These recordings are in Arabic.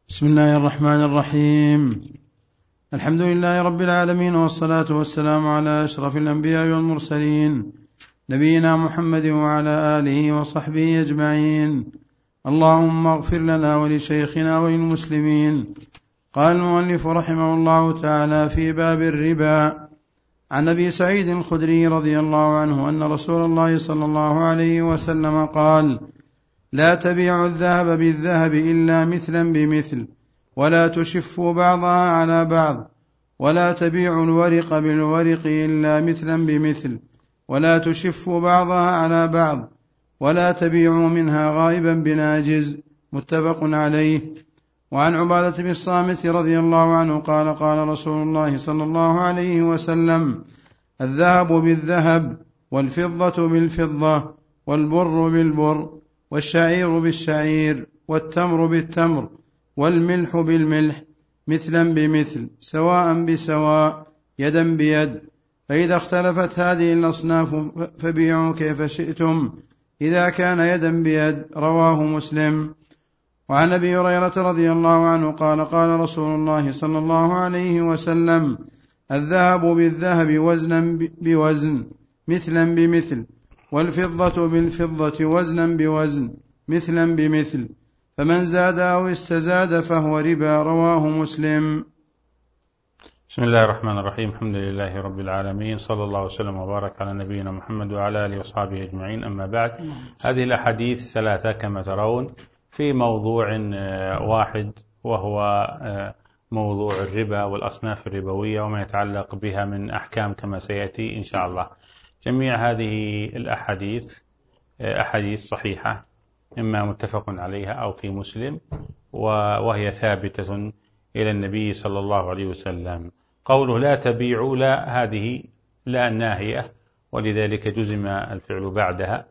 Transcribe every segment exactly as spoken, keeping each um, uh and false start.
بسم الله الرحمن الرحيم. الحمد لله رب العالمين، والصلاة والسلام على أشرف الأنبياء والمرسلين، نبينا محمد وعلى آله وصحبه أجمعين. اللهم اغفر لنا ولشيخنا وللمسلمين. قال المؤلف رحمه الله تعالى في باب الربا: عن أبي سعيد الخدري رضي الله عنه أن رسول الله صلى الله عليه وسلم قال: لا تبيعوا الذهب بالذهب إلا مثلا بمثل، ولا تشفوا بعضها على بعض، ولا تبيعوا الورق بالورق إلا مثلا بمثل، ولا تشفوا بعضها على بعض، ولا تبيعوا منها غائبا بناجز. متفق عليه. وعن عبادة بن الصامت رضي الله عنه قال: قال رسول الله صلى الله عليه وسلم: الذهب بالذهب، والفضة بالفضة، والبر بالبر، والشعير بالشعير، والتمر بالتمر، والملح بالملح، مثلا بمثل، سواء بسواء، يدا بيد. فإذا اختلفت هذه الأصناف فبيعوا كيف شئتم إذا كان يدا بيد. رواه مسلم. وعن أبي هريرة رضي الله عنه قال: قال رسول الله صلى الله عليه وسلم: الذهب بالذهب وزنا بوزن، مثلا بمثل، والفضة بالفضة وزنا بوزن، مثلا بمثل، فمن زاد أو استزاد فهو ربا. رواه مسلم. بسم الله الرحمن الرحيم. الحمد لله رب العالمين، صلى الله وسلم وبارك على نبينا محمد وعلى آله وصحبه أجمعين. أما بعد، هذه الأحاديث ثلاثة كما ترون في موضوع واحد، وهو موضوع الربا والأصناف الربوية وما يتعلق بها من أحكام كما سيأتي إن شاء الله. جميع هذه الأحاديث أحاديث صحيحة، إما متفق عليها أو في مسلم، وهي ثابتة إلى النبي صلى الله عليه وسلم. قوله لا تبيعوا، لا هذه لا ناهية، ولذلك جزم الفعل بعدها.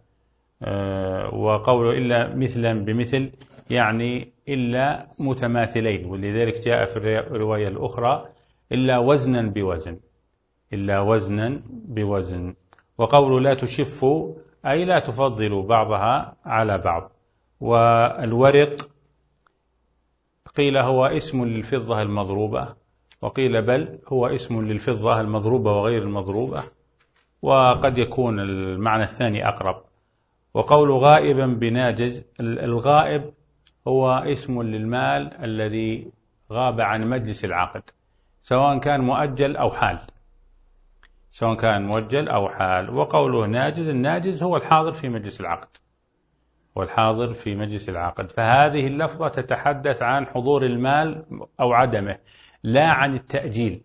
وقوله إلا مثلا بمثل يعني إلا متماثلين، ولذلك جاء في الرواية الأخرى إلا وزنا بوزن، إلا وزنا بوزن. وقوله لا تشفوا أي لا تفضلوا بعضها على بعض. والورق قيل هو اسم للفضة المضروبة، وقيل بل هو اسم للفضة المضروبة وغير المضروبة، وقد يكون المعنى الثاني أقرب. وقول غائبا بناجز، الغائب هو اسم للمال الذي غاب عن مجلس العقد، سواء كان مؤجل أو حال، سواء كان مؤجل أو حال. وقوله ناجز، الناجز هو الحاضر في مجلس العقد، والحاضر في مجلس العقد. فهذه اللفظة تتحدث عن حضور المال أو عدمه، لا عن التأجيل.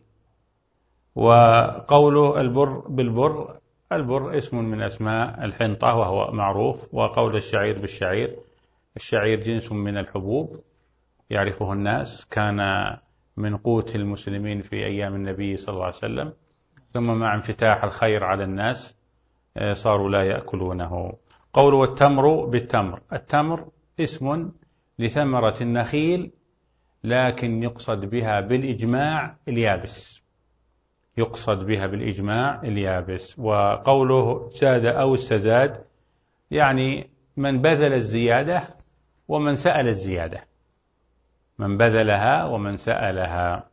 وقوله البر بالبر، البر اسم من أسماء الحنطة وهو معروف. وقول الشعير بالشعير، الشعير جنس من الحبوب يعرفه الناس، كان من قوت المسلمين في أيام النبي صلى الله عليه وسلم، ثم مع انفتاح الخير على الناس صاروا لا يأكلونه. قول والتمر بالتمر، التمر اسم لثمرة النخيل، لكن يقصد بها بالإجماع اليابس، يقصد بها بالإجماع اليابس. وقوله زاد أو استزاد يعني من بذل الزيادة ومن سأل الزيادة، من بذلها ومن سألها.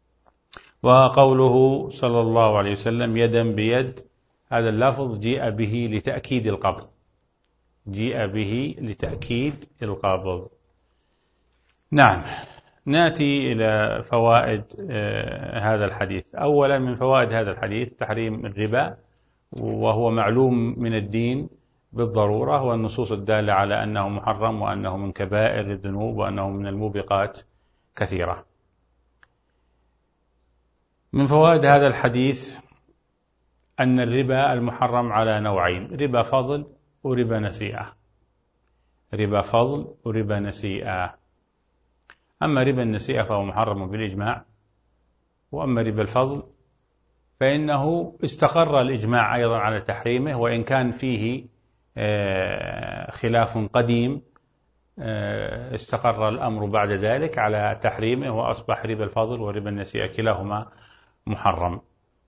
وقوله صلى الله عليه وسلم يدا بيد، هذا اللفظ جيء به لتأكيد القبض، جيء به لتأكيد القبض. نعم، نأتي إلى فوائد هذا الحديث. أولا من فوائد هذا الحديث تحريم الربا، وهو معلوم من الدين بالضرورة، والنصوص الدالة على أنه محرم وأنه من كبائر الذنوب وأنه من الموبقات كثيرة. من فوائد هذا الحديث أن الربا المحرم على نوعين: ربا فضل وربا نسيئة، ربا فضل وربا نسيئة. أما ربا النسيئة فهو محرم بالإجماع، وأما ربا الفضل فإنه استقر الإجماع أيضا على تحريمه، وإن كان فيه خلاف قديم استقر الأمر بعد ذلك على تحريمه، وأصبح ربا الفضل وربا النسيئة كلاهما محرم.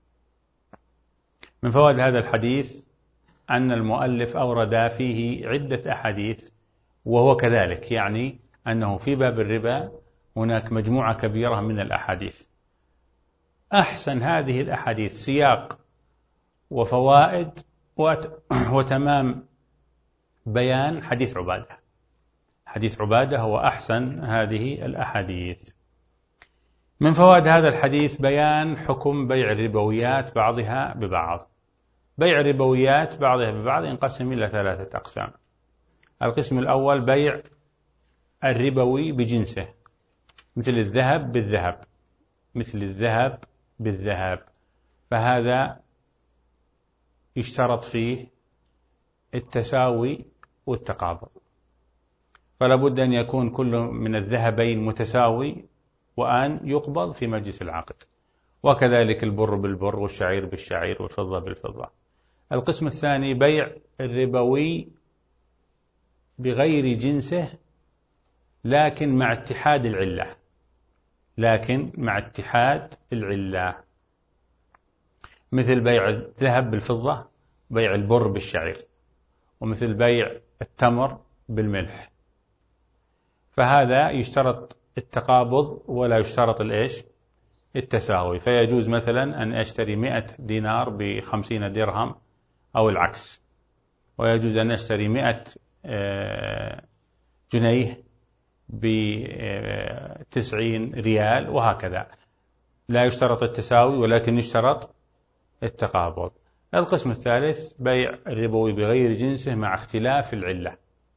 من فوائد هذا الحديث أن المؤلف أورد فيه عدة أحاديث، وهو كذلك، يعني أنه في باب الربا هناك مجموعة كبيرة من الأحاديث. أحسن هذه الأحاديث سياق وفوائد وتمام بيان حديث عبادة. حديث عبادة هو أحسن هذه الأحاديث. من فوائد هذا الحديث بيان حكم بيع الربويات بعضها ببعض. بيع الربويات بعضها ببعض ينقسم إلى ثلاثة أقسام. القسم الأول بيع الربوي بجنسه، مثل الذهب بالذهب، مثل الذهب بالذهب، فهذا يشترط فيه التساوي والتقابض، فلا بد أن يكون كل من الذهبين متساوي وأن يقبض في مجلس العقد، وكذلك البر بالبر والشعير بالشعير والفضة بالفضة. القسم الثاني بيع الربوي بغير جنسه لكن مع اتحاد العلة، لكن مع اتحاد العلة، مثل بيع الذهب بالفضة، بيع البر بالشعير، ومثل بيع التمر بالملح، فهذا يشترط التقابض ولا يشترط الإيش؟ التساوي. فيجوز مثلا أن أشتري مئة دينار بخمسين درهم أو العكس، ويجوز أن أشتري مئة جنيه بتسعين ريال، وهكذا. لا يشترط التساوي ولكن يشترط التقابض. القسم الثالث بيع الربوي بغير جنسه مع اختلاف العلة،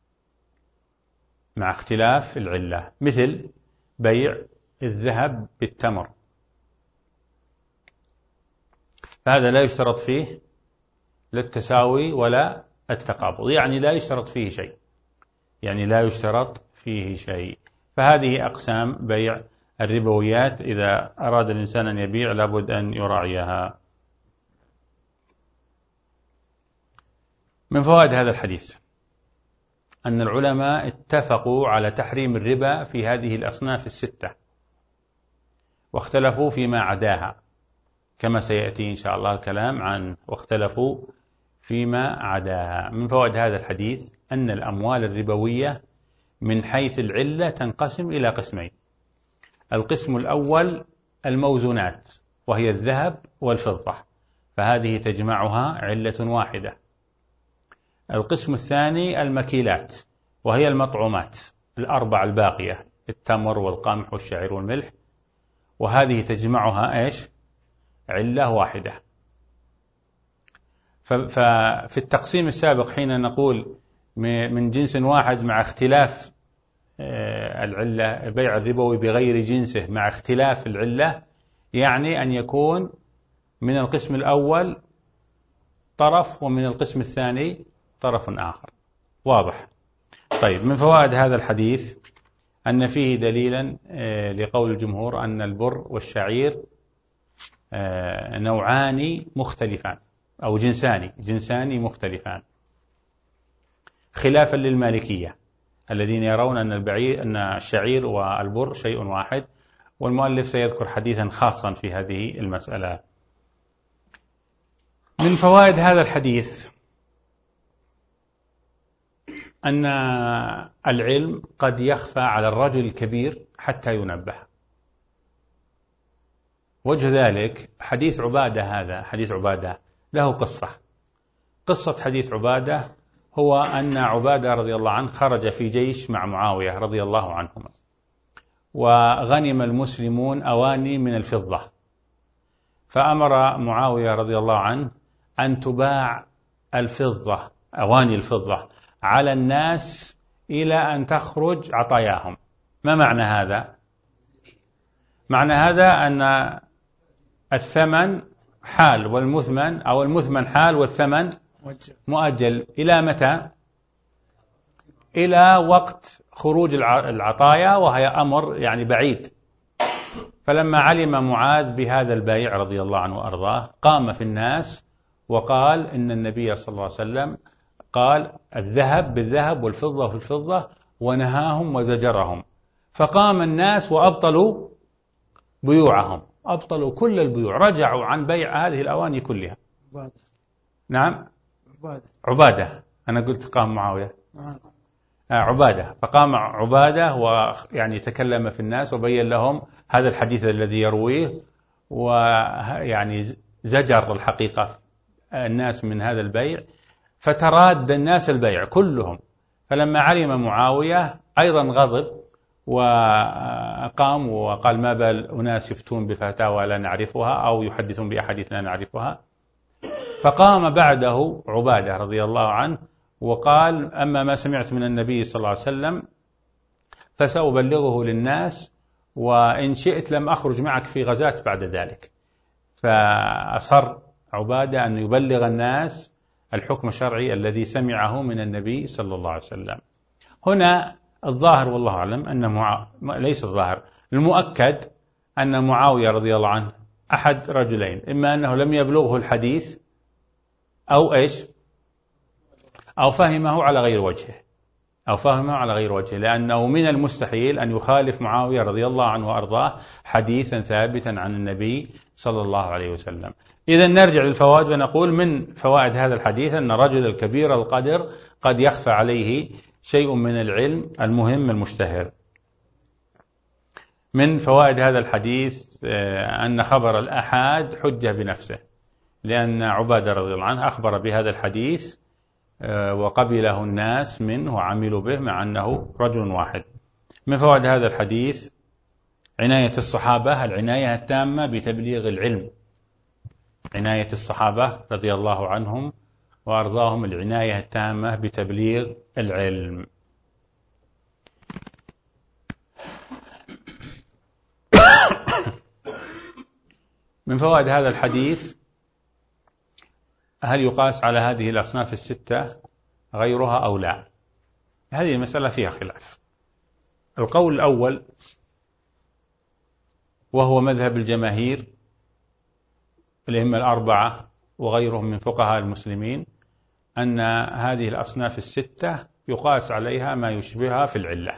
مع اختلاف العلة، مثل بيع الذهب بالتمر، فهذا لا يشترط فيه لا التساوي ولا التقابض، يعني لا يشترط فيه شيء، يعني لا يشترط فيه شيء. فهذه أقسام بيع الربويات، إذا أراد الإنسان أن يبيع لابد أن يراعيها. من فوائد هذا الحديث أن العلماء اتفقوا على تحريم الربا في هذه الأصناف الستة، واختلفوا فيما عداها، كما سيأتي إن شاء الله الكلام عنه، واختلفوا فيما عداها. من فوائد هذا الحديث أن الأموال الربوية من حيث العلة تنقسم إلى قسمين. القسم الأول الموزونات، وهي الذهب والفضة، فهذه تجمعها علة واحدة. القسم الثاني المكيلات، وهي المطعومات الأربع الباقية، التمر والقمح والشعير والملح، وهذه تجمعها إيش؟ علة واحدة. ففي التقسيم السابق حين نقول من جنس واحد مع اختلاف العلة، بيع الربوي بغير جنسه مع اختلاف العلة، يعني أن يكون من القسم الأول طرف ومن القسم الثاني طرف آخر. واضح؟ طيب، من فوائد هذا الحديث أن فيه دليلا لقول الجمهور أن البر والشعير نوعان مختلفان، أو جنسان جنسان مختلفان، خلافا للمالكية الذين يرون أن البعير أن الشعير والبر شيء واحد، والمؤلف سيذكر حديثا خاصا في هذه المسألة. من فوائد هذا الحديث أن العلم قد يخفى على الرجل الكبير حتى ينبه. وجه ذلك حديث عبادة، هذا حديث عبادة له قصة. قصة حديث عبادة هو أن عبادة رضي الله عنه خرج في جيش مع معاوية رضي الله عنهما، وغنم المسلمون أواني من الفضة، فأمر معاوية رضي الله عنه أن تباع الفضة، أواني الفضة، على الناس إلى أن تخرج عطاياهم. ما معنى هذا؟ معنى هذا أن الثمن حال والمثمن، أو المثمن حال والثمن مؤجل. إلى متى؟ إلى وقت خروج العطايا، وهي أمر يعني بعيد. فلما علم معاذ بهذا البيع رضي الله عنه وأرضاه، قام في الناس وقال إن النبي صلى الله عليه وسلم قال الذهب بالذهب والفضة بالفضة، ونهاهم وزجرهم. فقام الناس وأبطلوا بيوعهم، أبطلوا كل البيوع، رجعوا عن بيع هذه الأواني كلها. عبادة. نعم عبادة. عبادة، أنا قلت قام معاوية. عبادة، فقام عبادة ويعني تكلم في الناس وبين لهم هذا الحديث الذي يرويه، ويعني زجر الحقيقة الناس من هذا البيع، فتراد الناس البيع كلهم. فلما علم معاوية أيضا غضب وقام وقال ما بال أناس يفتون بفتاوى لا نعرفها أو يحدثون بأحاديث لا نعرفها. فقام بعده عبادة رضي الله عنه وقال أما ما سمعت من النبي صلى الله عليه وسلم فسأبلغه للناس، وإن شئت لم أخرج معك في غزاة بعد ذلك. فأصر عبادة أن يبلغ الناس الحكم الشرعي الذي سمعه من النبي صلى الله عليه وسلم. هنا الظاهر والله أعلم أن معا... ليس الظاهر، المؤكد أن معاوية رضي الله عنه أحد رجلين، إما أنه لم يبلغه الحديث أو إيش أو فهمه على غير وجهه أو فهمه على غير وجهه، لأنه من المستحيل أن يخالف معاوية رضي الله عنه وأرضاه حديثا ثابتا عن النبي صلى الله عليه وسلم. إذا نرجع للفوائد ونقول من فوائد هذا الحديث أن الرجل الكبير القدر قد يخفى عليه شيء من العلم المهم المشتهر. من فوائد هذا الحديث أن خبر الآحاد حجة بنفسه، لأن عبادة رضي الله عنه أخبر بهذا الحديث وقبله الناس منه وعملوا به مع أنه رجل واحد. من فوائد هذا الحديث عناية الصحابة العناية التامة بتبليغ العلم، عناية الصحابة رضي الله عنهم وأرضاهم العناية التامة بتبليغ العلم. من فوائد هذا الحديث هل يقاس على هذه الأصناف الستة غيرها أو لا؟ هذه المسألة فيها خلاف. القول الأول وهو مذهب الجماهير الأئمة الأربعة وغيرهم من فقهاء المسلمين أن هذه الأصناف الستة يقاس عليها ما يشبهها في العلة،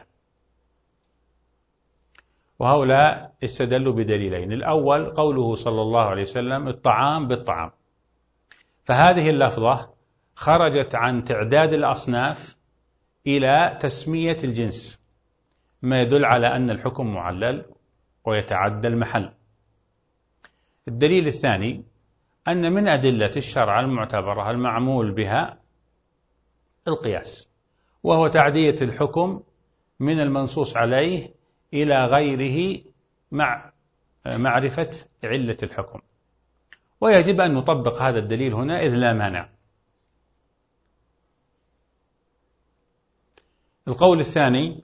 وهؤلاء استدلوا بدليلين. الأول قوله صلى الله عليه وسلم الطعام بالطعام، فهذه اللفظة خرجت عن تعداد الأصناف إلى تسمية الجنس، ما يدل على أن الحكم معلل ويتعدى المحل. الدليل الثاني أن من أدلة الشرع المعتبرة المعمول بها القياس، وهو تعدية الحكم من المنصوص عليه إلى غيره مع معرفة علة الحكم، ويجب أن نطبق هذا الدليل هنا إذ لا مانع. القول الثاني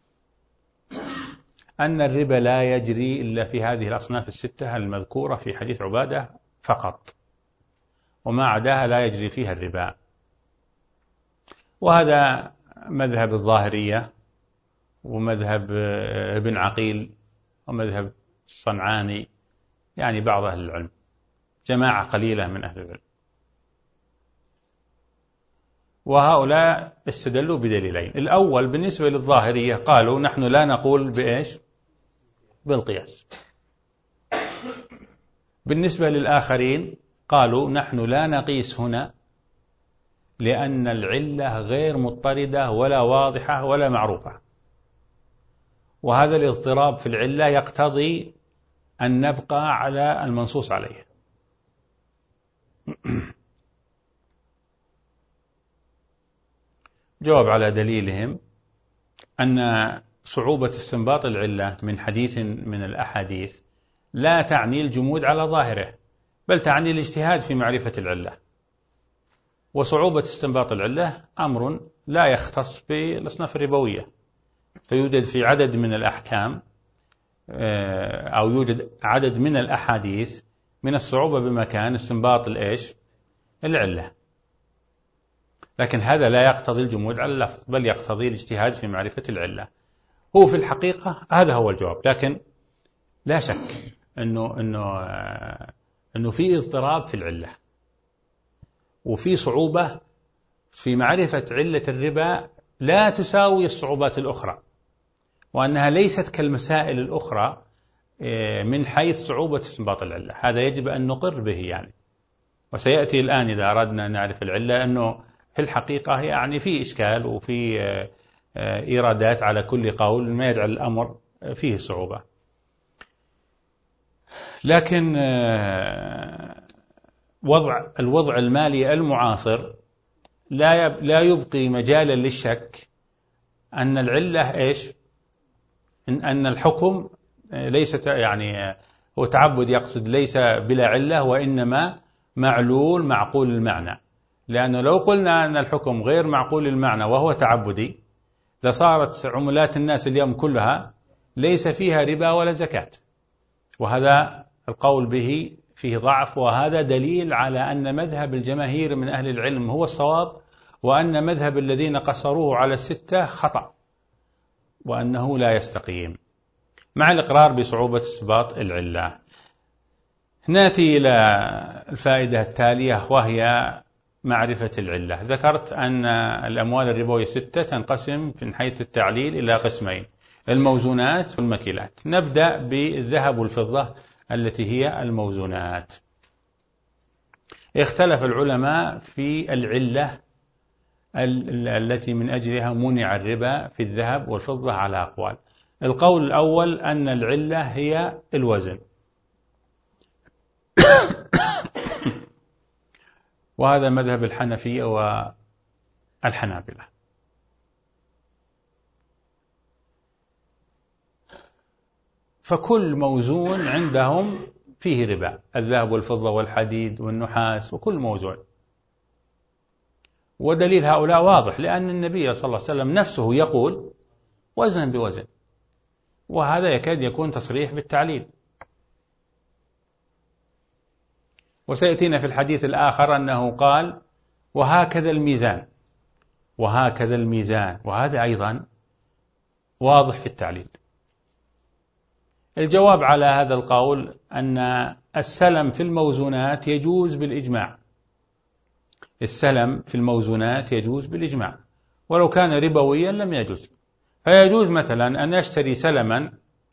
أن الربا لا يجري إلا في هذه الأصناف الستة المذكورة في حديث عبادة فقط، وما عداها لا يجري فيها الربا، وهذا مذهب الظاهرية ومذهب ابن عقيل ومذهب الصنعاني، يعني بعض أهل العلم، جماعة قليلة من أهل العلم. وهؤلاء استدلوا بدليلين. الأول بالنسبة للظاهرية قالوا نحن لا نقول بإيش؟ بالقياس. بالنسبة للآخرين قالوا نحن لا نقيس هنا لأن العلة غير مضطردة ولا واضحة ولا معروفة، وهذا الاضطراب في العلة يقتضي أن نبقى على المنصوص عليه. جواب على دليلهم أن صعوبة استنباط العلة من حديث من الأحاديث لا تعني الجمود على ظاهره، بل تعني الاجتهاد في معرفة العلة، وصعوبة استنباط العلة أمر لا يختص بالأصناف الربوية، فيوجد في عدد من الأحكام أو يوجد عدد من الأحاديث من الصعوبة بمكان استنباط الإيش؟ العلة، لكن هذا لا يقتضي الجمود على اللفظ، بل يقتضي الاجتهاد في معرفة العلة. هو في الحقيقة هذا هو الجواب، لكن لا شك أنه, إنه, إنه في اضطراب في العلة، وفي صعوبة في معرفة علة الربا لا تساوي الصعوبات الأخرى، وأنها ليست كالمسائل الأخرى من حيث صعوبة استنباط العلة. هذا يجب أن نقر به يعني، وسيأتي الآن إذا أردنا نعرف العلة أنه في الحقيقة يعني في إشكال وفي إيرادات على كل قول ما يجعل الأمر فيه صعوبة. لكن وضع الوضع المالي المعاصر لا لا يبقي مجالا للشك أن العلة إيش؟ إن أن الحكم ليس يعني هو تعبد، يقصد ليس بلا علة وإنما معلول معقول المعنى. لأنه لو قلنا أن الحكم غير معقول المعنى وهو تعبدي لصارت عملات الناس اليوم كلها ليس فيها ربا ولا زكاة، وهذا القول به فيه ضعف، وهذا دليل على أن مذهب الجماهير من أهل العلم هو الصواب، وأن مذهب الذين قصروه على الستة خطأ وأنه لا يستقيم، مع الإقرار بصعوبة استنباط العلة. نأتي إلى الفائدة التالية وهي معرفة العلة. ذكرت أن الأموال الربوية ستة تنقسم من حيث التعليل إلى قسمين: الموزونات والمكيلات. نبدأ بالذهب والفضة التي هي الموزونات. اختلف العلماء في العلة التي من أجلها منع الربا في الذهب والفضة على أقوال. القول الأول أن العلة هي الوزن، وهذا مذهب الحنفية والحنابلة. فكل موزون عندهم فيه ربا، الذهب والفضة والحديد والنحاس وكل موزون. ودليل هؤلاء واضح، لأن النبي صلى الله عليه وسلم نفسه يقول وزنا بوزن، وهذا يكاد يكون تصريح بالتعليل. وسيأتينا في الحديث الآخر أنه قال وهكذا الميزان وهكذا الميزان، وهذا أيضا واضح في التعليل. الجواب على هذا القول أن السلم في الموزونات يجوز بالإجماع. السلم في الموزونات يجوز بالإجماع، ولو كان ربويا لم يجوز. فيجوز مثلا أن يشتري سلما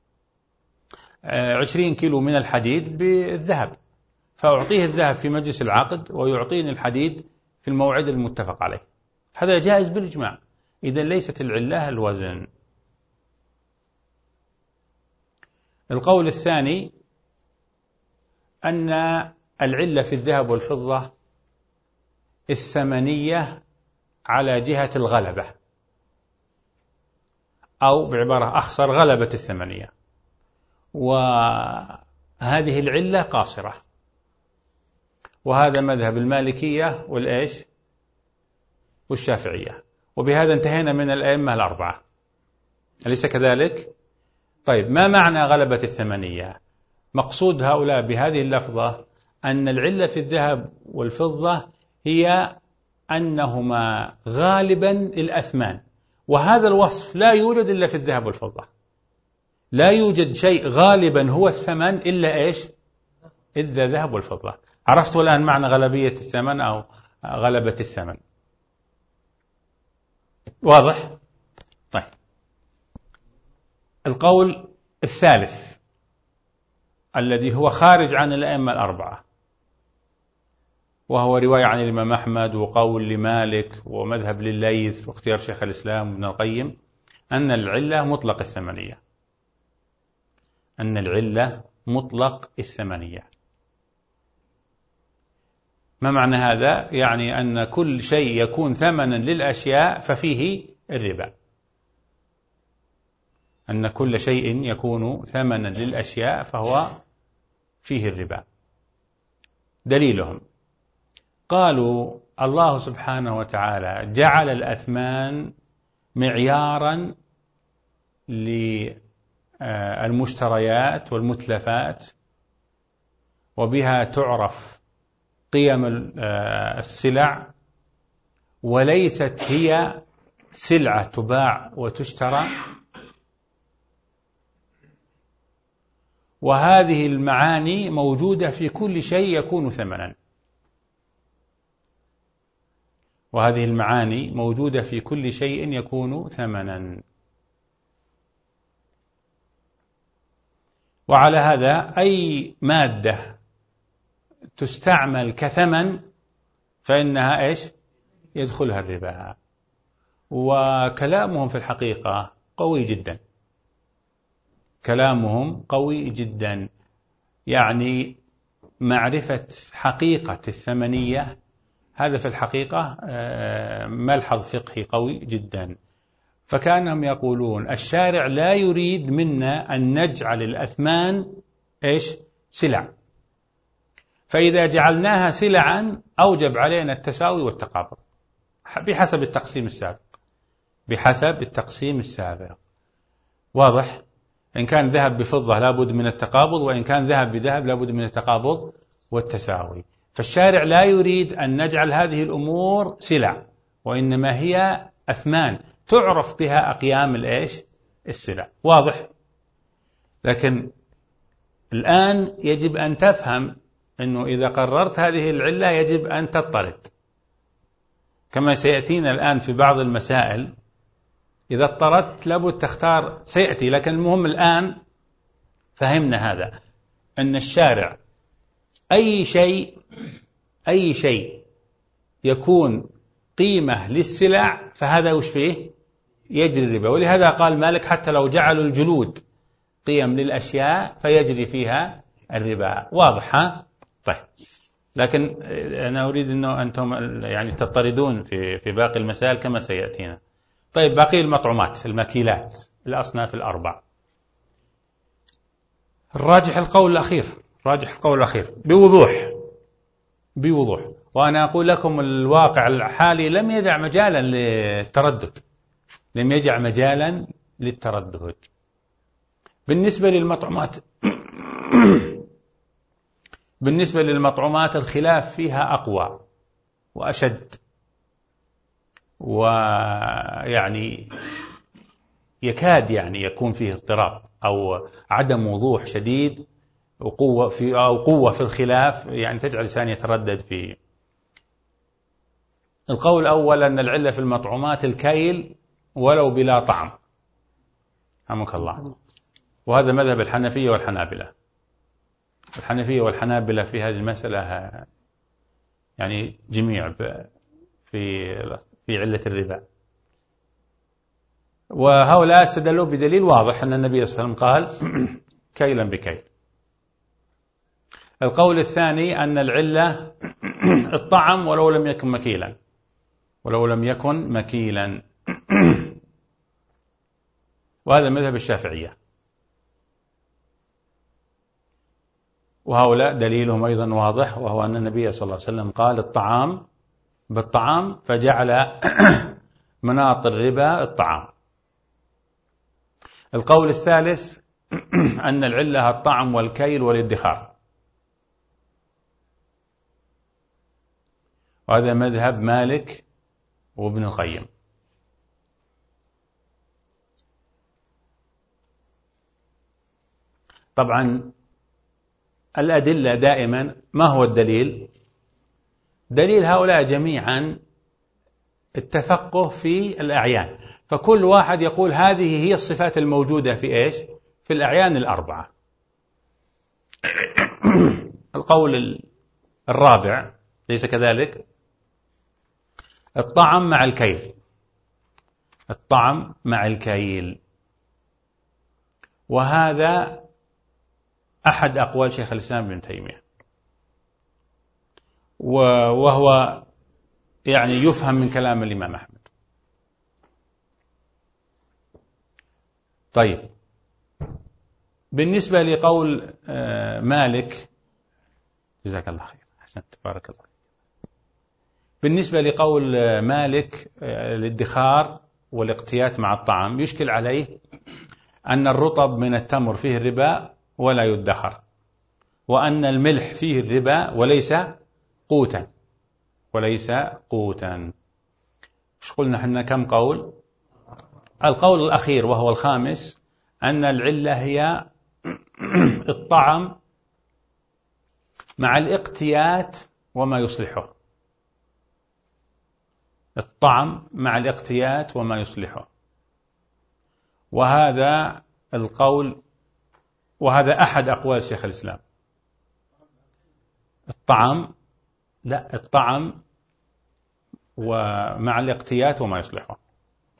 عشرين كيلو من الحديد بالذهب، فأعطيه الذهب في مجلس العقد ويعطيني الحديد في الموعد المتفق عليه، هذا جائز بالإجماع. إذن ليست العلة الوزن. القول الثاني أن العلة في الذهب والفضة الثمنية على جهة الغلبة، أو بعبارة أخصر غلبة الثمنية، وهذه العلة قاصرة، وهذا مذهب المالكية والإيش والشافعية. وبهذا انتهينا من الأئمة الأربعة، أليس كذلك؟ طيب، ما معنى غلبة الثمنية؟ مقصود هؤلاء بهذه اللفظة أن العلة في الذهب والفضة هي أنهما غالبا الأثمان، وهذا الوصف لا يوجد إلا في الذهب والفضة. لا يوجد شيء غالبا هو الثمن إلا إيش؟ إلا الذهب والفضة. عرفت الآن معنى غلبية الثمن أو غلبة الثمن؟ واضح؟ طيب، القول الثالث الذي هو خارج عن الأئمة الأربعة، وهو رواية عن الإمام أحمد وقول لمالك ومذهب للليث واختيار شيخ الإسلام ابن القيم، أن العلة مطلق الثمنية. أن العلة مطلق الثمنية. ما معنى هذا؟ يعني أن كل شيء يكون ثمنا للأشياء ففيه الربا. أن كل شيء يكون ثمنا للأشياء فهو فيه الربا. دليلهم قالوا الله سبحانه وتعالى جعل الأثمان معيارا للمشتريات والمتلفات، وبها تعرف قيم السلع، وليست هي سلعة تباع وتشترى. وهذه المعاني موجودة في كل شيء يكون ثمنا. وهذه المعاني موجودة في كل شيء يكون ثمنا. وعلى هذا أي مادة تستعمل كثمن فإنها إيش؟ يدخلها الربا. وكلامهم في الحقيقة قوي جدا، كلامهم قوي جدا، يعني معرفة حقيقة الثمنية هذا في الحقيقة ملحظ فقهي قوي جدا. فكانهم يقولون الشارع لا يريد منا أن نجعل الأثمان إيش؟ سلع، فإذا جعلناها سلعا أوجب علينا التساوي والتقابض بحسب التقسيم السابق، بحسب التقسيم السابق. واضح؟ إن كان ذهب بفضة لابد من التقابض، وإن كان ذهب بذهب لابد من التقابض والتساوي. فالشارع لا يريد أن نجعل هذه الأمور سلع، وإنما هي أثمان تعرف بها أقيام الإيش؟ السلع. واضح؟ لكن الآن يجب أن تفهم أنه إذا قررت هذه العلة يجب أن تضطرد، كما سيأتينا الآن في بعض المسائل. إذا اضطردت لابد تختار، سيأتي، لكن المهم الآن فهمنا هذا، أن الشارع أي شيء أي شيء يكون قيمة للسلع فهذا وش فيه؟ يجري الربا. ولهذا قال مالك حتى لو جعلوا الجلود قيم للأشياء فيجري فيها الربا. واضح؟ ها؟ طيب، لكن أنا أريد أنه أنتم يعني تضطردون في في باقي المسائل كما سيأتينا. طيب، باقي المطعومات، الماكيلات، الأصناف الأربع. الراجح القول الأخير، راجح القول الأخير بوضوح بوضوح وأنا أقول لكم الواقع الحالي لم يدع مجالا للتردد، لم يجع مجالا للتردد. بالنسبة للمطعومات بالنسبة للمطعومات الخلاف فيها أقوى وأشد، ويعني يكاد يعني يكون فيه اضطراب أو عدم وضوح شديد وقوة في أو قوة في الخلاف، يعني تجعل الإنسان يتردد فيه. القول الأول أن العلة في المطعومات الكيل ولو بلا طعم، رحمك الله، وهذا مذهب الحنفية والحنابلة. الحنفية والحنابلة في هذه المسألة يعني جميع في في علة الربا، وهؤلاء استدلوا بدليل واضح أن النبي صلى الله عليه وسلم قال كيلا بكيل. القول الثاني أن العلة الطعم ولو لم يكن مكيلا، ولو لم يكن مكيلا وهذا مذهب الشافعية، وهؤلاء دليلهم أيضا واضح، وهو أن النبي صلى الله عليه وسلم قال الطعام بالطعام، فجعل مناط الربا الطعام. القول الثالث أن العلة الطعم والكيل والادخار، وهذا مذهب مالك وابن القيم. طبعا الأدلة دائما ما هو الدليل؟ دليل هؤلاء جميعا التفقه في الأعيان، فكل واحد يقول هذه هي الصفات الموجودة في إيش؟ في الأعيان الأربعة. القول الرابع ليس كذلك، الطعم مع الكيل، الطعم مع الكيل، وهذا أحد أقوال شيخ الإسلام ابن تيمية، وهو يعني يفهم من كلام الإمام أحمد. طيب، بالنسبة لقول مالك، جزاك الله خير، أحسنت، بارك الله. بالنسبة لقول مالك الادخار والاقتيات مع الطعام، يشكل عليه أن الرطب من التمر فيه الربا ولا يدخر، وأن الملح فيه الربا وليس قوتا وليس قوتا. ايش قلنا احنا؟ كم قول؟ القول الأخير وهو الخامس أن العلة هي الطعم مع الاقتيات وما يصلحه، الطعم مع الاقتيات وما يصلحه، وهذا القول وهذا أحد أقوال شيخ الإسلام. الطعم لا الطعم ومع الاقتيات وما يصلحه،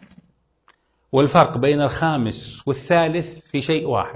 والفرق بين الخامس والثالث في شيء واحد.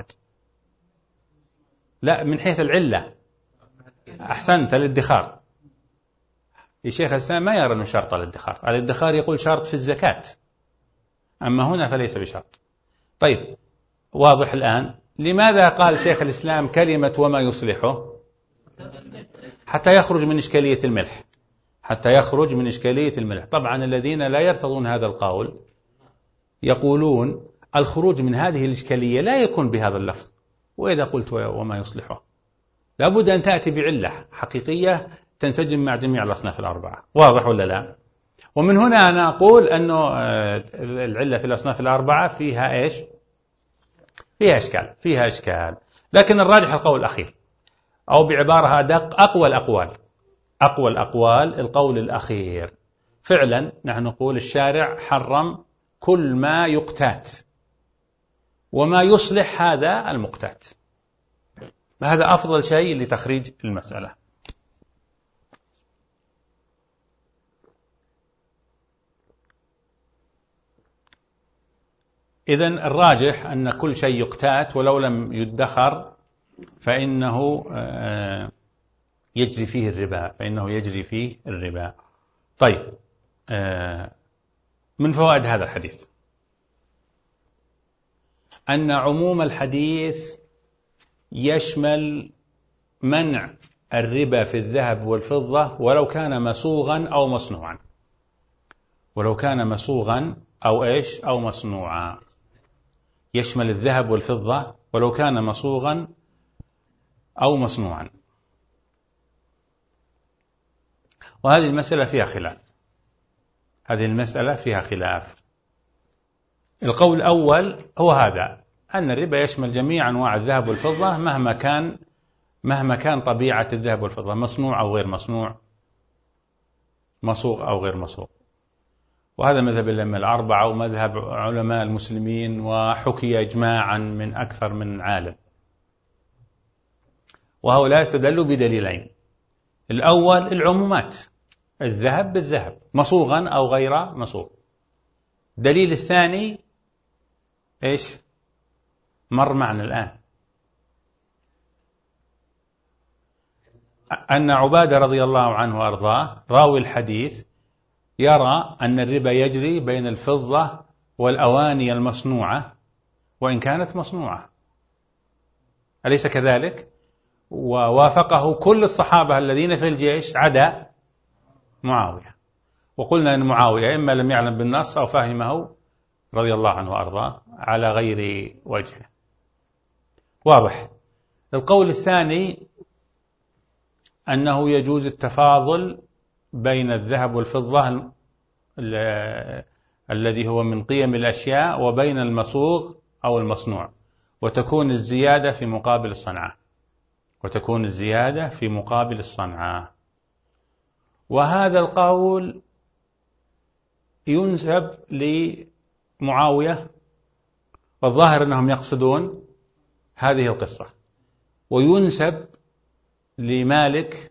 لا، من حيث العلة. أحسنت، الادخار. الشيخ الإسلام ما يرى أنه شرط الادخار. الادخار يقول شرط في الزكاة، أما هنا فليس بشرط. طيب، واضح الآن. لماذا قال شيخ الإسلام كلمة وما يصلحه؟ حتى يخرج من إشكالية الملح، حتى يخرج من إشكالية الملح. طبعا الذين لا يرتضون هذا القول يقولون الخروج من هذه الإشكالية لا يكون بهذا اللفظ، وإذا قلت وما يصلحه لابد أن تأتي بعلة حقيقية تنسجم مع جميع الأصناف الأربعة. واضح ولا لا؟ ومن هنا أنا أقول أنه العلة في الأصناف الأربعة فيها إيش؟ فيها إشكال، فيها إشكال. لكن الراجح القول الأخير، أو بعبارة أدق أقوى الأقوال، أقوى الأقوال القول الأخير. فعلا نحن نقول الشارع حرم كل ما يقتات، وما يصلح هذا المقتات. هذا أفضل شيء لتخريج المسألة. إذن الراجح أن كل شيء يقتات ولو لم يدخر فإنه يجري فيه الربا، فإنه يجري فيه الربا. طيب، من فوائد هذا الحديث أن عموم الحديث يشمل منع الربا في الذهب والفضة ولو كان مسوغا أو مصنوعا، ولو كان مسوغا أو إيش أو مصنوعا. يشمل الذهب والفضة ولو كان مسوغا أو مصنوعا. وهذه المسألة فيها خلاف، هذه المسألة فيها خلاف. القول الأول هو هذا، أن الربا يشمل جميع أنواع الذهب والفضة مهما كان مهما كان طبيعة الذهب والفضة، مصنوع أو غير مصنوع، مصوغ أو غير مصوغ. وهذا مذهب الأئمة الأربعة ومذهب علماء المسلمين، وحكي إجماعا من أكثر من عالم. وهؤلاء استدلوا بدليلين. الأول العمومات، الذهب بالذهب مصوغا أو غير مصوغ. دليل الثاني إيش؟ مر معنا الآن، أن عبادة رضي الله عنه وأرضاه راوي الحديث يرى أن الربا يجري بين الفضة والأواني المصنوعة وإن كانت مصنوعة، أليس كذلك؟ ووافقه كل الصحابة الذين في الجيش عدا معاوية. وقلنا أن معاوية إما لم يعلم بالنص أو فهمه رضي الله عنه وأرضاه على غير وجهه. واضح. القول الثاني أنه يجوز التفاضل بين الذهب والفضة الذي هو من قيم الأشياء وبين المصوغ أو المصنوع، وتكون الزيادة في مقابل الصنعة، وتكون الزيادة في مقابل الصنعة. وهذا القول ينسب لمعاوية، والظاهر أنهم يقصدون هذه القصة، وينسب لمالك،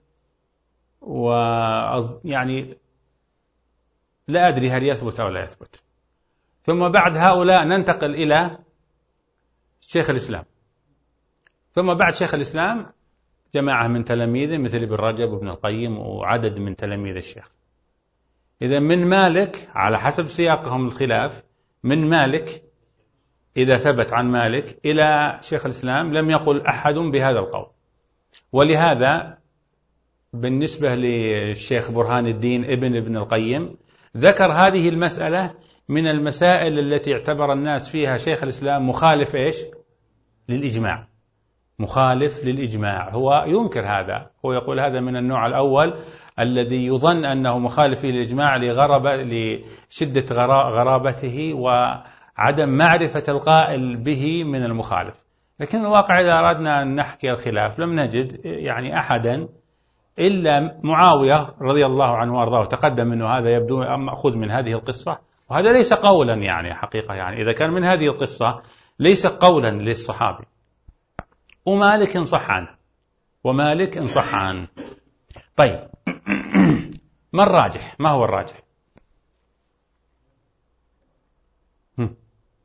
ويعني لا أدري هل يثبت أو لا يثبت. ثم بعد هؤلاء ننتقل إلى شيخ الإسلام، ثم بعد شيخ الإسلام جماعة من تلاميذه مثل ابن رجب وابن القيم وعدد من تلاميذ الشيخ. إذا من مالك على حسب سياقهم الخلاف، من مالك إذا ثبت عن مالك إلى شيخ الإسلام لم يقل أحد بهذا القول. ولهذا بالنسبة للشيخ برهان الدين ابن ابن القيم ذكر هذه المسألة من المسائل التي اعتبر الناس فيها شيخ الإسلام مخالف إيش؟ للإجماع، مخالف للإجماع. هو ينكر هذا، هو يقول هذا من النوع الأول الذي يظن أنه مخالف للإجماع لغرابة لشدة غرابته وعدم معرفة القائل به من المخالف. لكن الواقع إذا أردنا أن نحكي الخلاف لم نجد يعني أحدا إلا معاوية رضي الله عنه وارضاه. تقدم أنه هذا يبدو مأخوذ من هذه القصة، وهذا ليس قولا يعني حقيقة، يعني إذا كان من هذه القصة ليس قولا للصحابي. ومالك إن صح عنه، ومالك إن صح عنه. طيب ما الراجح؟ ما هو الراجح؟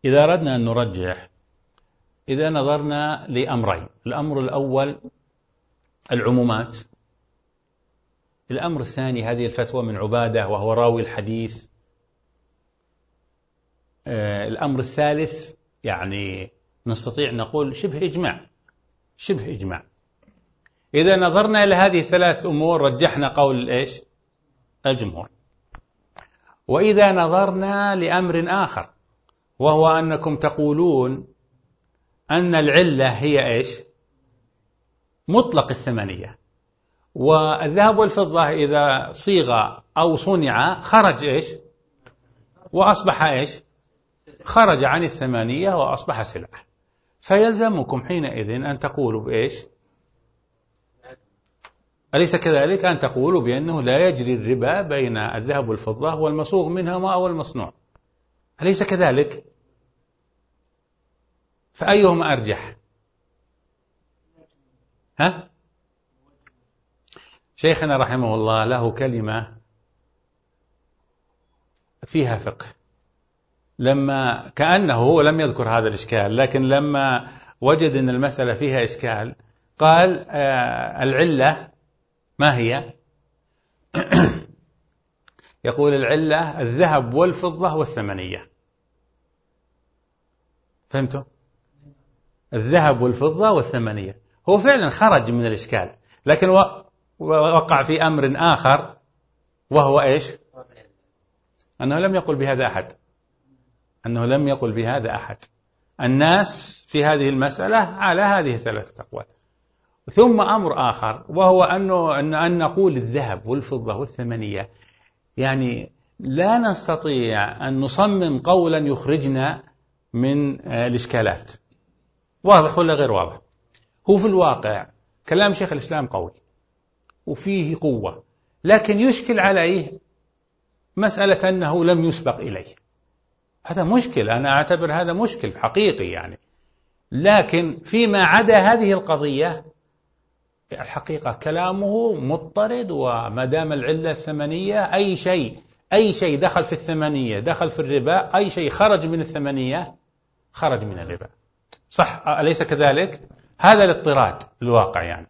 إذا أردنا أن نرجح، إذا نظرنا لأمرين: الأمر الأول العمومات، الأمر الثاني هذه الفتوى من عبادة وهو راوي الحديث، الأمر الثالث يعني نستطيع نقول شبه إجماع، شبه إجماع. إذا نظرنا إلى هذه الثلاث أمور رجحنا قول إيش؟ الجمهور. وإذا نظرنا لأمر آخر وهو أنكم تقولون أن العلة هي إيش؟ مطلق الثمانية، والذهب والفضة إذا صيغ أو صنع خرج إيش؟ وأصبح إيش؟ خرج عن الثمانية وأصبح سلعة، فيلزمكم حينئذ أن تقولوا بإيش؟ أليس كذلك؟ أن تقولوا بأنه لا يجري الربا بين الذهب والفضة والمصوغ منهما أو المصنوع، أليس كذلك؟ فأيهما أرجح؟ ها؟ شيخنا رحمه الله له كلمة فيها فقه، لما كأنه هو لم يذكر هذا الإشكال، لكن لما وجد أن المسألة فيها إشكال قال آه العلة ما هي؟ يقول العلة الذهب والفضة والثمنية. فهمتوا؟ الذهب والفضة والثمنية. هو فعلا خرج من الإشكال، لكن وقع في أمر آخر وهو إيش؟ أنه لم يقل بهذا أحد، أنه لم يقل بهذا أحد. الناس في هذه المسألة على هذه الثلاثة أقوال. ثم أمر آخر وهو أنه أن, أن نقول الذهب والفضة والثمنية، يعني لا نستطيع أن نصمم قولا يخرجنا من الإشكالات. واضح ولا غير واضح؟ هو في الواقع كلام شيخ الإسلام قوي وفيه قوة، لكن يشكل عليه مسألة أنه لم يسبق إليه. هذا مشكل، أنا أعتبر هذا مشكل حقيقي يعني. لكن فيما عدا هذه القضية الحقيقة كلامه مضطرد، وما دام العلة الثمنية أي شيء أي شيء دخل في الثمنية دخل في الربا، أي شيء خرج من الثمنية خرج من الربا. صح أليس كذلك؟ هذا الاضطراد الواقع يعني.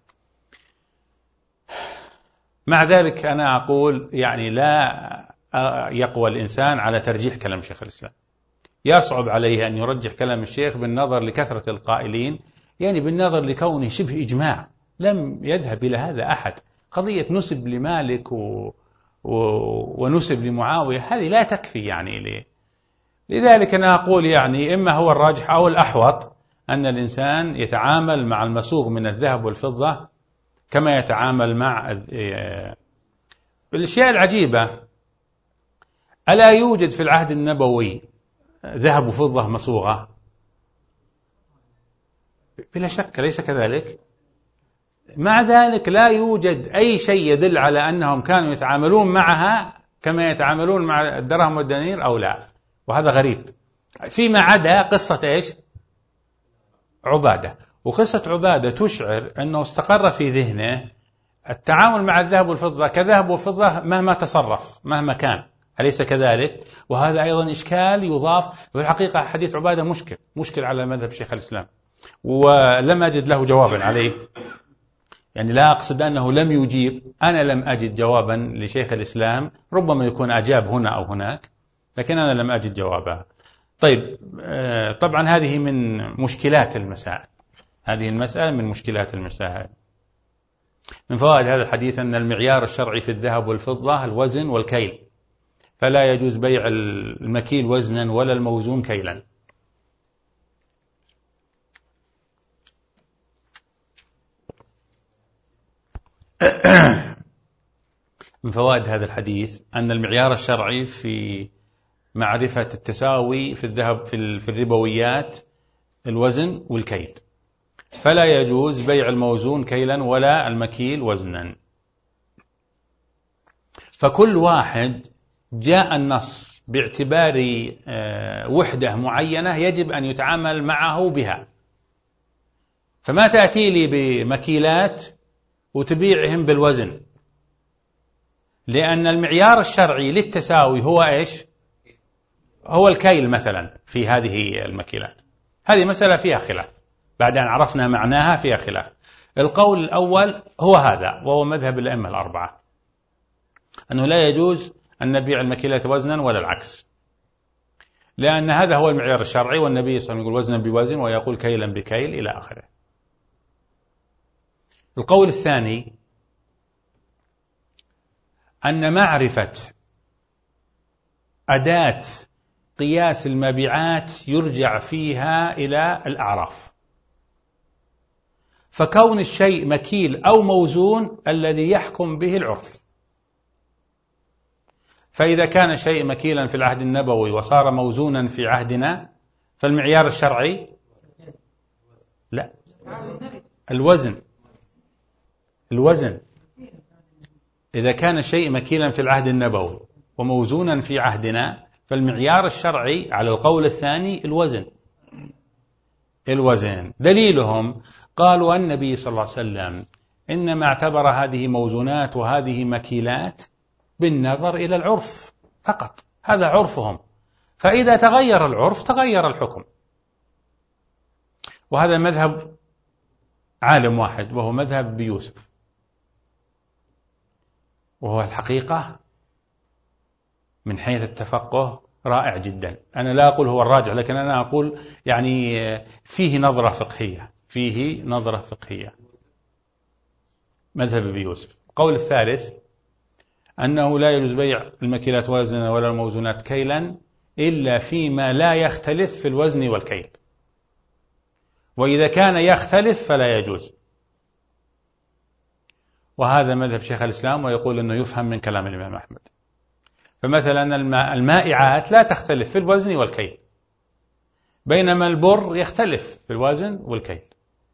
مع ذلك أنا أقول يعني لا يقوى الإنسان على ترجيح كلام شيخ الإسلام، يصعب عليه أن يرجح كلام الشيخ بالنظر لكثرة القائلين، يعني بالنظر لكونه شبه إجماع لم يذهب إلى هذا أحد. قضية نسب لمالك و... و... ونسب لمعاوية هذه لا تكفي يعني ليه. لذلك أنا أقول يعني إما هو الراجح أو الأحوط أن الإنسان يتعامل مع المسوغ من الذهب والفضة كما يتعامل مع الأشياء العجيبة. ألا يوجد في العهد النبوي ذهب وفضة مصوغة؟ بلا شك ليس كذلك. مع ذلك لا يوجد أي شيء يدل على أنهم كانوا يتعاملون معها كما يتعاملون مع الدراهم والدنانير أو لا، وهذا غريب. فيما عدا قصة إيش؟ عبادة. وقصة عبادة تشعر أنه استقر في ذهنه التعامل مع الذهب والفضة كذهب وفضة مهما تصرف مهما كان، أليس كذلك؟ وهذا أيضا إشكال يضاف. في الحقيقة حديث عبادة مشكل مشكل على مذهب شيخ الإسلام، ولم أجد له جوابا عليه. يعني لا أقصد أنه لم يجيب، أنا لم أجد جوابا لشيخ الإسلام، ربما يكون أجاب هنا أو هناك، لكن أنا لم أجد جوابها. طيب طبعا هذه من مشكلات المسائل، هذه المسألة من مشكلات المسائل. من فوائد هذا الحديث أن المعيار الشرعي في الذهب والفضة الوزن والكيل، فلا يجوز بيع المكيل وزنا ولا الموزون كيلا. من فوائد هذا الحديث أن المعيار الشرعي في معرفة التساوي في الذهب في الربويات الوزن والكيل، فلا يجوز بيع الموزون كيلا ولا المكيل وزنا. فكل واحد جاء النص باعتبار وحدة معينة يجب أن يتعامل معه بها. فما تأتي لي بمكيلات وتبيعهم بالوزن، لأن المعيار الشرعي للتساوي هو إيش؟ هو الكيل مثلا في هذه المكيلات. هذه مسألة فيها خلاف، بعد أن عرفنا معناها فيها خلاف. القول الأول هو هذا، وهو مذهب الأئمة الأربعة، أنه لا يجوز أن نبيع المكيلات وزنا ولا العكس، لأن هذا هو المعيار الشرعي، والنبي صلى الله عليه وسلم يقول وزنا بوزن ويقول كيلا بكيل إلى آخره. القول الثاني أن معرفة أداة قياس المبيعات يرجع فيها إلى الأعراف، فكون الشيء مكيل أو موزون الذي يحكم به العرف. فإذا كان شيء مكيلا في العهد النبوي وصار موزونا في عهدنا فالمعيار الشرعي لا، الوزن. الوزن إذا كان شيء مكيلا في العهد النبوي وموزونا في عهدنا فالمعيار الشرعي على القول الثاني الوزن. الوزن دليلهم قالوا النبي صلى الله عليه وسلم إنما اعتبر هذه موزونات وهذه مكيلات بالنظر إلى العرف فقط، هذا عرفهم، فإذا تغير العرف تغير الحكم. وهذا مذهب عالم واحد وهو مذهب أبي يوسف، وهو الحقيقة من حيث التفقه رائع جدا. أنا لا أقول هو الراجع، لكن أنا أقول يعني فيه نظرة فقهية، فيه نظرة فقهية مذهب أبي يوسف. القول الثالث أنه لا يجوز بيع المكيلات وزنا ولا الموزونات كيلا إلا فيما لا يختلف في الوزن والكيل، وإذا كان يختلف فلا يجوز. وهذا مذهب شيخ الإسلام، ويقول أنه يفهم من كلام الإمام أحمد. فمثلا المائعات لا تختلف في الوزن والكيل، بينما البر يختلف في الوزن والكيل.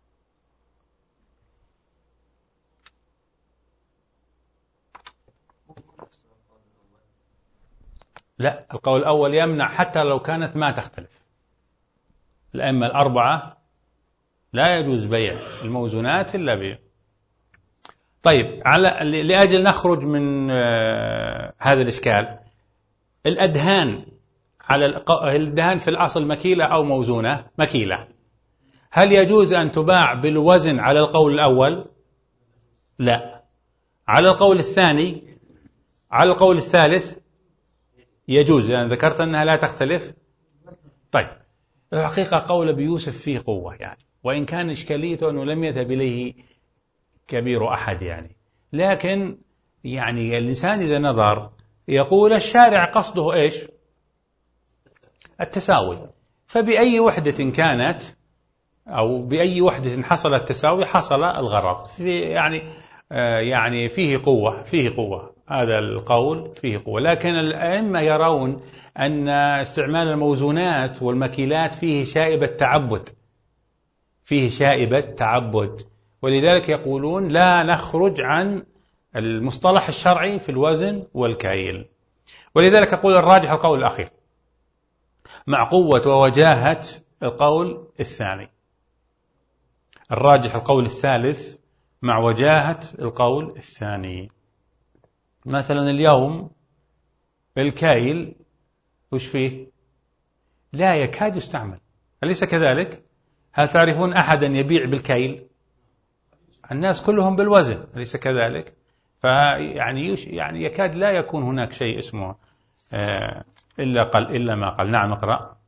لا، القول الأول يمنع حتى لو كانت ما تختلف. الأئمة الأربعة لا يجوز بيع الموزونات إلا بيع. طيب، على لأجل نخرج من آه هذا الإشكال، الأدهان على الدهان في الأصل مكيلة أو موزونة؟ مكيلة. هل يجوز أن تباع بالوزن على القول الأول؟ لا. على القول الثاني؟ على القول الثالث يجوز، لأن ذكرت أنها لا تختلف. طيب، الحقيقة قول أبي يوسف فيه قوة يعني، وإن كان إشكاليته أنه لم يذهب إليه كبير أحد يعني، لكن يعني الإنسان إذا نظر يقول الشارع قصده إيش؟ التساوي، فبأي وحدة كانت أو بأي وحدة حصل التساوي حصل الغرض. في يعني آه يعني فيه قوة، فيه قوة هذا القول فيه قوة. لكن الأئمة يرون أن استعمال الموزونات والمكيلات فيه شائبة تعبد، فيه شائبة تعبد، ولذلك يقولون لا نخرج عن المصطلح الشرعي في الوزن والكيل. ولذلك أقول الراجح القول الأخير مع قوة ووجاهة القول الثاني. الراجح القول الثالث مع وجاهة القول الثاني. مثلا اليوم الكيل وش فيه؟ لا يكاد يستعمل، أليس كذلك؟ هل تعرفون أحدا يبيع بالكيل؟ الناس كلهم بالوزن، أليس كذلك؟ فيعني يعني يكاد لا يكون هناك شيء اسمه آه إلا قل إلا ما قال. نعم، اقرأ.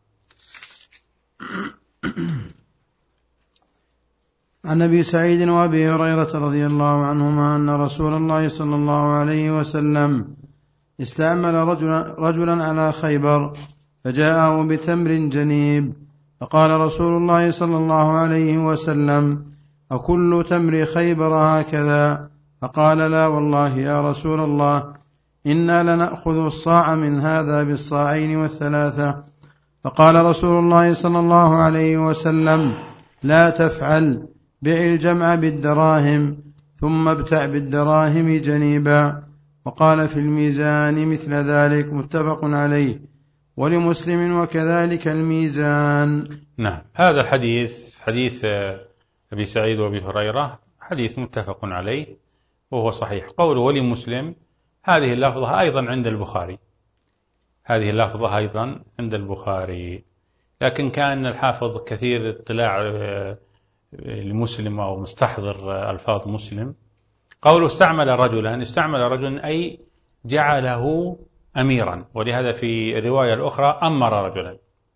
عن أبي سعيد وأبي هريرة رضي الله عنهما أن رسول الله صلى الله عليه وسلم استعمل رجلا, رجلا على خيبر فجاءه بتمر جنيب، فقال رسول الله صلى الله عليه وسلم: أكل تمر خيبر هكذا؟ فقال: لا والله يا رسول الله، إنا لنأخذ الصاع من هذا بالصاعين والثلاثة. فقال رسول الله صلى الله عليه وسلم: لا تفعل، بع الجمع بالدراهم ثم ابتع بالدراهم جنيبا. وقال في الميزان مثل ذلك، متفق عليه، ولمسلم وكذلك الميزان. نعم، هذا الحديث حديث أبي سعيد وأبي هريرة حديث متفق عليه وهو صحيح. قوله ولمسلم هذه اللفظة أيضا عند البخاري، هذه اللفظة أيضا عند البخاري، لكن كان الحافظ كثير اطلاع لمسلم أو مستحضر ألفاظ مسلم. قوله استعمل رجلا، استعمل رجلا أي جعله أميرا، ولهذا في الرواية الأخرى أمر رجلا.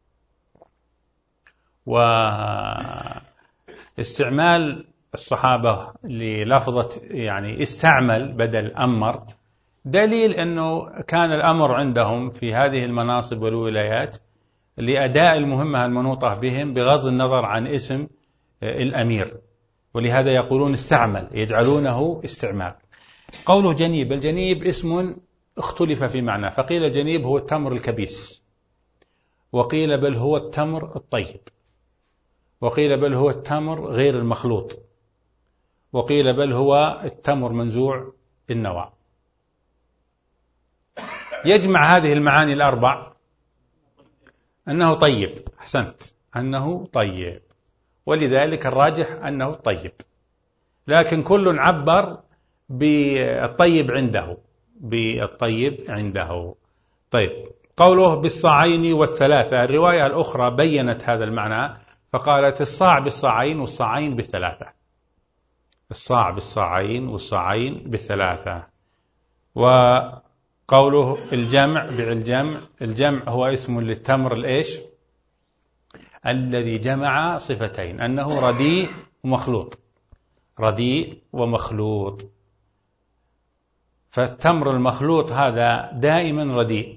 واستعمال الصحابة للفظة يعني استعمل بدل أمر دليل أنه كان الأمر عندهم في هذه المناصب والولايات لأداء المهمة المنوطة بهم بغض النظر عن اسم الأمير، ولهذا يقولون استعمل، يجعلونه استعمال. قوله جنيب، الجنيب اسم اختلف في معناه، فقيل الجنيب هو التمر الكبيس، وقيل بل هو التمر الطيب، وقيل بل هو التمر غير المخلوط، وقيل بل هو التمر منزوع النوى. يجمع هذه المعاني الأربع أنه طيب، أحسنت، أنه طيب، ولذلك الراجح أنه طيب، لكن كل عبر بالطيب عنده، بالطيب عنده. طيب، قوله بالصاعين والثلاثة، الرواية الأخرى بيّنت هذا المعنى فقالت الصاع بالصاعين والصاعين بالثلاثة، الصاع بالصاعين والصاعين بالثلاثة. وقوله الجمع بالجمع، الجمع هو اسم للتمر الإيش الذي جمع صفتين، أنه رديء ومخلوط، رديء ومخلوط، فالتمر المخلوط هذا دائما رديء.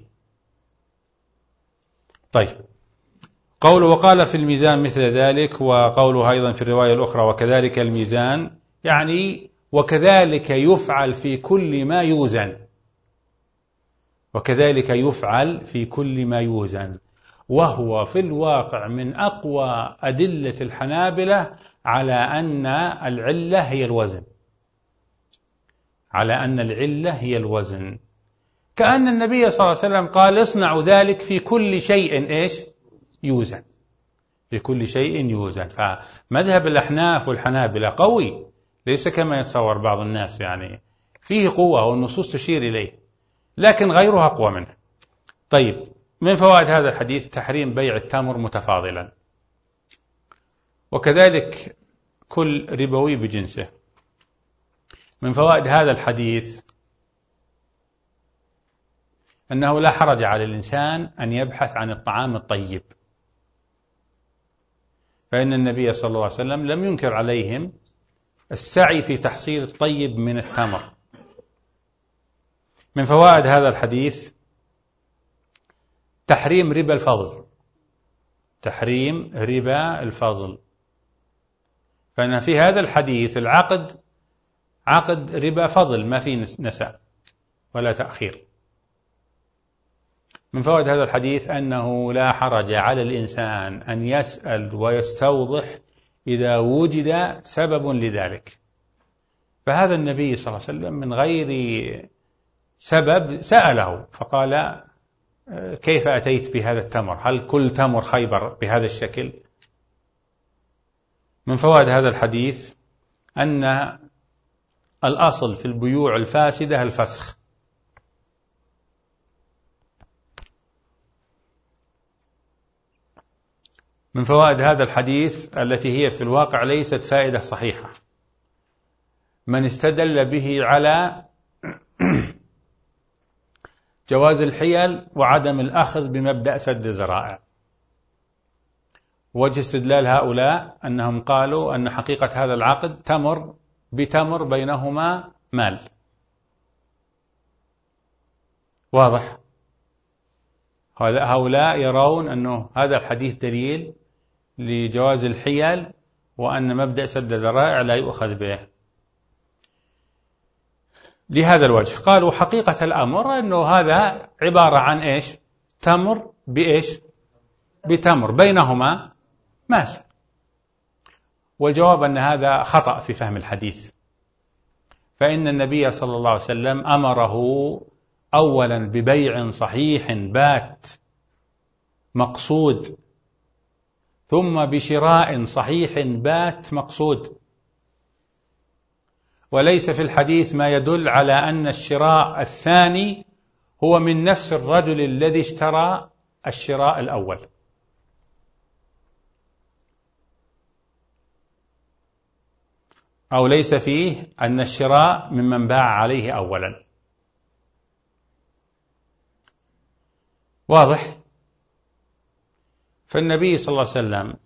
طيب، قوله وقال في الميزان مثل ذلك، وقوله أيضا في الرواية الأخرى وكذلك الميزان، يعني وكذلك يفعل في كل ما يوزن، وكذلك يفعل في كل ما يوزن، وهو في الواقع من أقوى أدلة الحنابلة على أن العلة هي الوزن، على أن العلة هي الوزن، كأن النبي صلى الله عليه وسلم قال اصنعوا ذلك في كل شيء إيش يوزن، في كل شيء يوزن. فمذهب الأحناف والحنابلة قوي، ليس كما يتصور بعض الناس، يعني فيه قوة والنصوص تشير إليه، لكن غيرها أقوى منه. طيب، من فوائد هذا الحديث تحريم بيع التمر متفاضلا، وكذلك كل ربوي بجنسه. من فوائد هذا الحديث أنه لا حرج على الإنسان أن يبحث عن الطعام الطيب، فإن النبي صلى الله عليه وسلم لم ينكر عليهم السعي في تحصيل الطيب من التمر. من فوائد هذا الحديث تحريم ربا الفضل، تحريم ربا الفضل، فإن في هذا الحديث العقد عقد ربا فضل، ما في نساء ولا تأخير. من فوائد هذا الحديث أنه لا حرج على الإنسان أن يسأل ويستوضح إذا وجد سبب لذلك، فهذا النبي صلى الله عليه وسلم من غير سبب سأله فقال كيف أتيت بهذا التمر؟ هل كل تمر خيبر بهذا الشكل؟ من فوائد هذا الحديث أن الأصل في البيوع الفاسدة الفسخ. من فوائد هذا الحديث التي هي في الواقع ليست فائدة صحيحة، من استدل به على جواز الحيل وعدم الأخذ بمبدأ سد الذرائع. وجه استدلال هؤلاء أنهم قالوا أن حقيقة هذا العقد تمر بتمر بينهما مال، واضح؟ هؤلاء يرون أنه هذا الحديث دليل لجواز الحيل، وأن مبدأ سد الذرائع لا يؤخذ به. لهذا الوجه قالوا حقيقة الأمر أنه هذا عبارة عن إيش؟ تمر بإيش؟ بتمر بينهما مال. والجواب أن هذا خطأ في فهم الحديث، فإن النبي صلى الله عليه وسلم أمره أولا ببيع صحيح بات مقصود، ثم بشراء صحيح بات مقصود، وليس في الحديث ما يدل على أن الشراء الثاني هو من نفس الرجل الذي اشترى الشراء الأول. أو ليس فيه أن الشراء ممن باع عليه أولا. واضح؟ فالنبي صلى الله عليه وسلم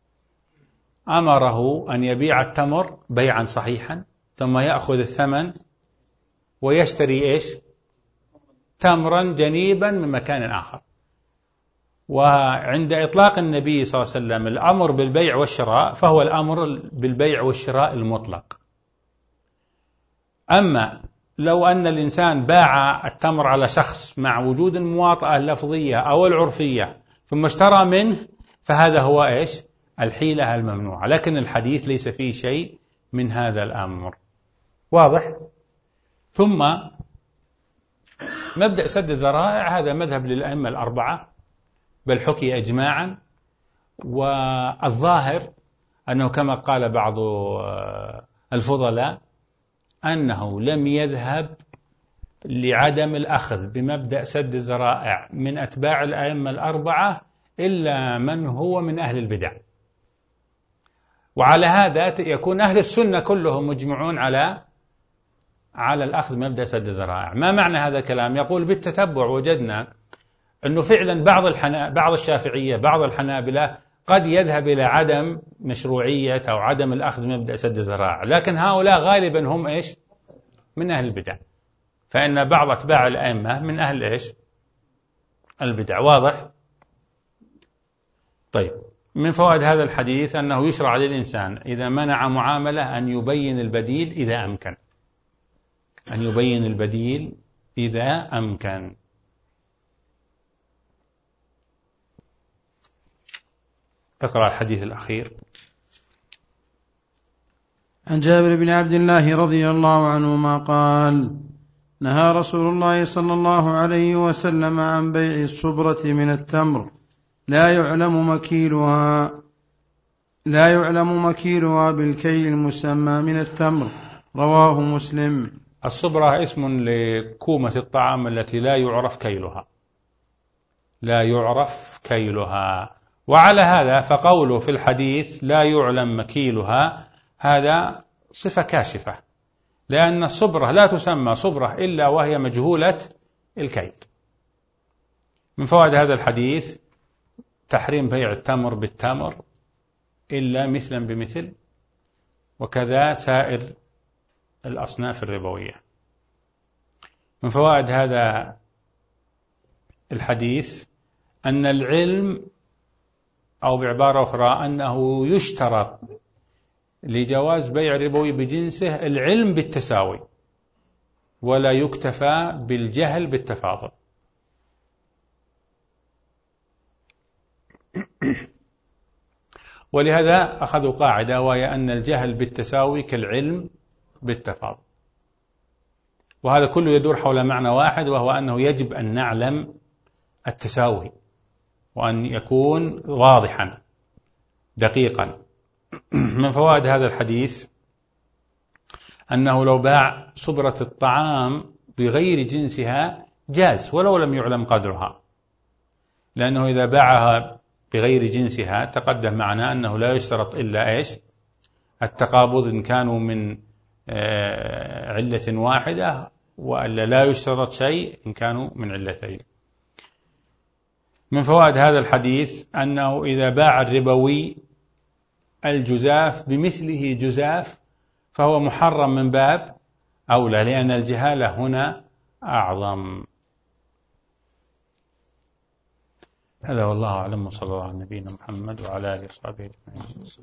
أمره أن يبيع التمر بيعا صحيحا، ثم يأخذ الثمن ويشتري إيش؟ تمرا جنيبا من مكان آخر. وعند إطلاق النبي صلى الله عليه وسلم الأمر بالبيع والشراء فهو الأمر بالبيع والشراء المطلق. أما لو أن الإنسان باع التمر على شخص مع وجود المواطأة اللفظية أو العرفية ثم اشترى منه، فهذا هو إيش؟ الحيلة الممنوعة. لكن الحديث ليس فيه شيء من هذا الأمر. واضح؟ ثم مبدأ سد الذرائع هذا مذهب للأئمة الأربعة، بل حكي إجماعا. والظاهر أنه كما قال بعض الفضلاء أنه لم يذهب لعدم الأخذ بمبدأ سد الذرائع من أتباع الأئمة الأربعة إلا من هو من أهل البدع. وعلى هذا يكون أهل السنة كلهم مجمعون على على الأخذ بمبدأ سد الذرائع. ما معنى هذا الكلام؟ يقول بالتتبع وجدنا أنه فعلا بعض الحنا... بعض الشافعية بعض الحنابلة قد يذهب إلى عدم مشروعية أو عدم الأخذ بمبدأ سد الذرائع، لكن هؤلاء غالبا هم إيش؟ من أهل البدع. فإن بعض أتباع الأئمة من أهل إيش؟ البدع. واضح؟ طيب، من فوائد هذا الحديث أنه يشرع للإنسان إذا منع معاملة أن يبين البديل إذا أمكن، أن يبين البديل إذا أمكن. اقرأ الحديث الأخير. عن جابر بن عبد الله رضي الله عنهما قال: نهى رسول الله صلى الله عليه وسلم عن بيع الصبرة من التمر لا يعلم مكيلها لا يعلم مكيلها بالكيل المسمى من التمر. رواه مسلم. الصبرة اسم لكومة الطعام التي لا يعرف كيلها، لا يعرف كيلها. وعلى هذا فقوله في الحديث لا يعلم مكيلها هذا صفة كاشفة، لأن الصبرة لا تسمى صبرة إلا وهي مجهولة الكيل. من فوائد هذا الحديث تحريم بيع التمر بالتمر إلا مثلا بمثل، وكذا سائر الأصناف الربوية. من فوائد هذا الحديث أن العلم، أو بعبارة أخرى أنه يشترط لجواز بيع الربوي بجنسه العلم بالتساوي، ولا يكتفى بالجهل بالتفاضل. ولهذا أخذوا قاعدة، وهي أن الجهل بالتساوي كالعلم بالتفاضل. وهذا كله يدور حول معنى واحد، وهو أنه يجب أن نعلم التساوي وأن يكون واضحا دقيقا. من فوائد هذا الحديث أنه لو باع صبرة الطعام بغير جنسها جاز ولو لم يعلم قدرها، لأنه إذا باعها بغير جنسها تقدم معنا أنه لا يشترط إلا إيش؟ التقابض إن كانوا من علة واحدة، وألا لا يشترط شيء إن كانوا من علتين. من فوائد هذا الحديث أنه إذا باع الربوي الجزاف بمثله جزاف فهو محرم من باب أولى، لأن الجهالة هنا أعظم. هذا والله أعلم، وصلى الله على نبينا محمد وعلى آله وصحبه أجمعين.